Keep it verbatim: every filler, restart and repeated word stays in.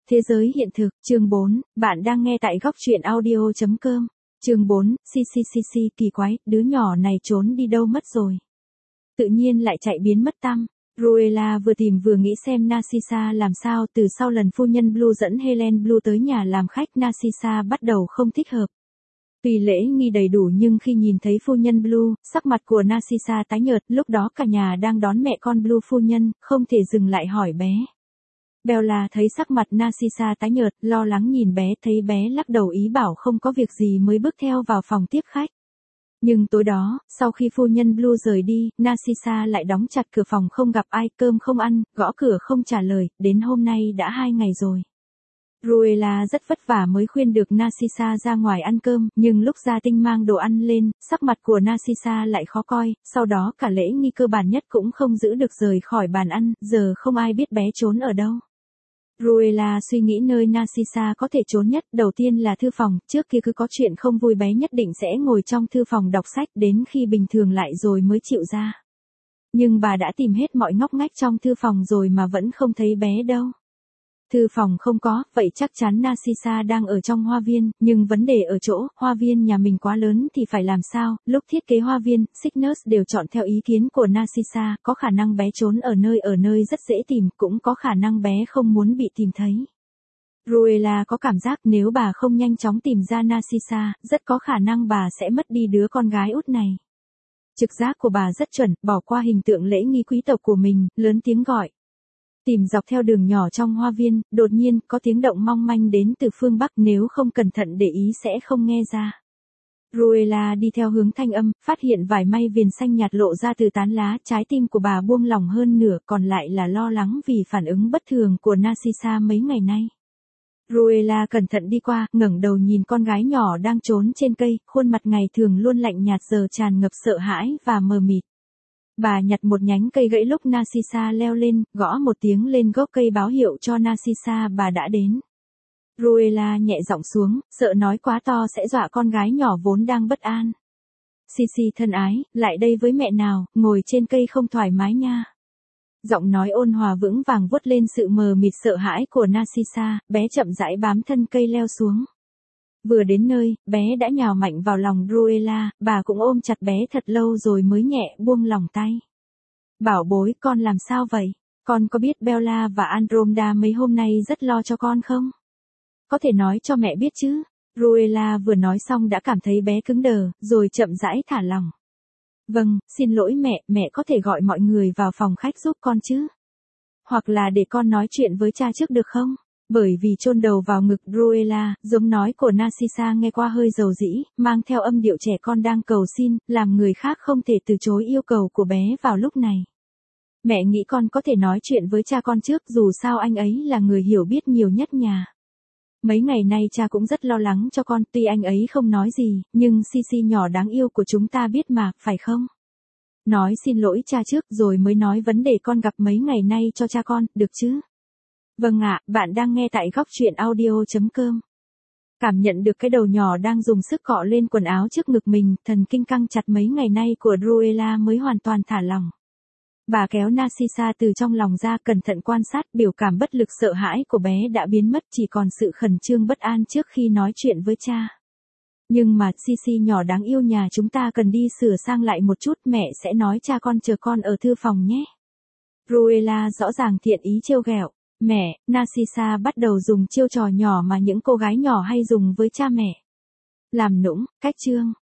Thế giới hiện thực, chương bốn, bạn đang nghe tại góc truyện audio chấm com. Chương bốn, xì xì xì xì, kỳ quái, đứa nhỏ này trốn đi đâu mất rồi. Tự nhiên lại chạy biến mất tăm. Ruella vừa tìm vừa nghĩ xem Narcissa làm sao. Từ sau lần phu nhân Blue dẫn Helen Blue tới nhà làm khách, Narcissa bắt đầu không thích hợp. Tuy lễ nghi đầy đủ nhưng khi nhìn thấy phu nhân Blue, sắc mặt của Narcissa tái nhợt. Lúc đó cả nhà đang đón mẹ con Blue phu nhân, không thể dừng lại hỏi bé. Bella thấy sắc mặt Narcissa tái nhợt, lo lắng nhìn bé, thấy bé lắc đầu ý bảo không có việc gì mới bước theo vào phòng tiếp khách. Nhưng tối đó, sau khi phu nhân Blue rời đi, Narcissa lại đóng chặt cửa phòng không gặp ai, cơm không ăn, gõ cửa không trả lời, đến hôm nay đã hai ngày rồi. Ruella rất vất vả mới khuyên được Narcissa ra ngoài ăn cơm, nhưng lúc Gia Tinh mang đồ ăn lên, sắc mặt của Narcissa lại khó coi, sau đó cả lễ nghi cơ bản nhất cũng không giữ được rời khỏi bàn ăn, giờ không ai biết bé trốn ở đâu. Ruella suy nghĩ nơi Narcissa có thể trốn nhất, đầu tiên là thư phòng, trước kia cứ có chuyện không vui bé nhất định sẽ ngồi trong thư phòng đọc sách đến khi bình thường lại rồi mới chịu ra. Nhưng bà đã tìm hết mọi ngóc ngách trong thư phòng rồi mà vẫn không thấy bé đâu. Thư phòng không có, vậy chắc chắn Narcissa đang ở trong hoa viên, nhưng vấn đề ở chỗ, hoa viên nhà mình quá lớn thì phải làm sao, lúc thiết kế hoa viên, Cygnus đều chọn theo ý kiến của Narcissa, có khả năng bé trốn ở nơi ở nơi rất dễ tìm, cũng có khả năng bé không muốn bị tìm thấy. Ruella có cảm giác nếu bà không nhanh chóng tìm ra Narcissa, rất có khả năng bà sẽ mất đi đứa con gái út này. Trực giác của bà rất chuẩn, bỏ qua hình tượng lễ nghi quý tộc của mình, lớn tiếng gọi. Tìm dọc theo đường nhỏ trong hoa viên, đột nhiên có tiếng động mong manh đến từ phương Bắc, nếu không cẩn thận để ý sẽ không nghe ra. Ruella đi theo hướng thanh âm, phát hiện vài may viền xanh nhạt lộ ra từ tán lá, trái tim của bà buông lỏng hơn nửa, còn lại là lo lắng vì phản ứng bất thường của Narcissa mấy ngày nay. Ruella cẩn thận đi qua, ngẩng đầu nhìn con gái nhỏ đang trốn trên cây, khuôn mặt ngày thường luôn lạnh nhạt giờ tràn ngập sợ hãi và mờ mịt. Bà nhặt một nhánh cây gãy lúc Narcissa leo lên, gõ một tiếng lên gốc cây báo hiệu cho Narcissa bà đã đến. Ruella nhẹ giọng xuống, sợ nói quá to sẽ dọa con gái nhỏ vốn đang bất an. Sisi thân ái, lại đây với mẹ nào, ngồi trên cây không thoải mái nha. Giọng nói ôn hòa vững vàng vuốt lên sự mờ mịt sợ hãi của Narcissa, bé chậm rãi bám thân cây leo xuống. Vừa đến nơi, bé đã nhào mạnh vào lòng Ruella, bà cũng ôm chặt bé thật lâu rồi mới nhẹ buông lòng tay. Bảo bối, con làm sao vậy? Con có biết Bella và Andromeda mấy hôm nay rất lo cho con không? Có thể nói cho mẹ biết chứ? Ruella vừa nói xong đã cảm thấy bé cứng đờ, rồi chậm rãi thả lỏng. Vâng, xin lỗi mẹ, mẹ có thể gọi mọi người vào phòng khách giúp con chứ? Hoặc là để con nói chuyện với cha trước được không? Bởi vì chôn đầu vào ngực Ruella, giống nói của Narcissa nghe qua hơi dầu dĩ, mang theo âm điệu trẻ con đang cầu xin, làm người khác không thể từ chối yêu cầu của bé vào lúc này. Mẹ nghĩ con có thể nói chuyện với cha con trước, dù sao anh ấy là người hiểu biết nhiều nhất nhà. Mấy ngày nay cha cũng rất lo lắng cho con, tuy anh ấy không nói gì, nhưng Sisi nhỏ đáng yêu của chúng ta biết mà, phải không? Nói xin lỗi cha trước rồi mới nói vấn đề con gặp mấy ngày nay cho cha con, được chứ? Vâng ạ, bạn đang nghe tại góc truyện audio chấm com. Cảm nhận được cái đầu nhỏ đang dùng sức cọ lên quần áo trước ngực mình, thần kinh căng chặt mấy ngày nay của Ruella mới hoàn toàn thả lỏng. Bà kéo Narcissa từ trong lòng ra, cẩn thận quan sát, biểu cảm bất lực sợ hãi của bé đã biến mất, chỉ còn sự khẩn trương bất an trước khi nói chuyện với cha. Nhưng mà, Sisi nhỏ đáng yêu nhà chúng ta cần đi sửa sang lại một chút, mẹ sẽ nói cha con chờ con ở thư phòng nhé. Ruella rõ ràng thiện ý trêu ghẹo. Mẹ, Narcissa bắt đầu dùng chiêu trò nhỏ mà những cô gái nhỏ hay dùng với cha mẹ. Làm nũng, cách trương,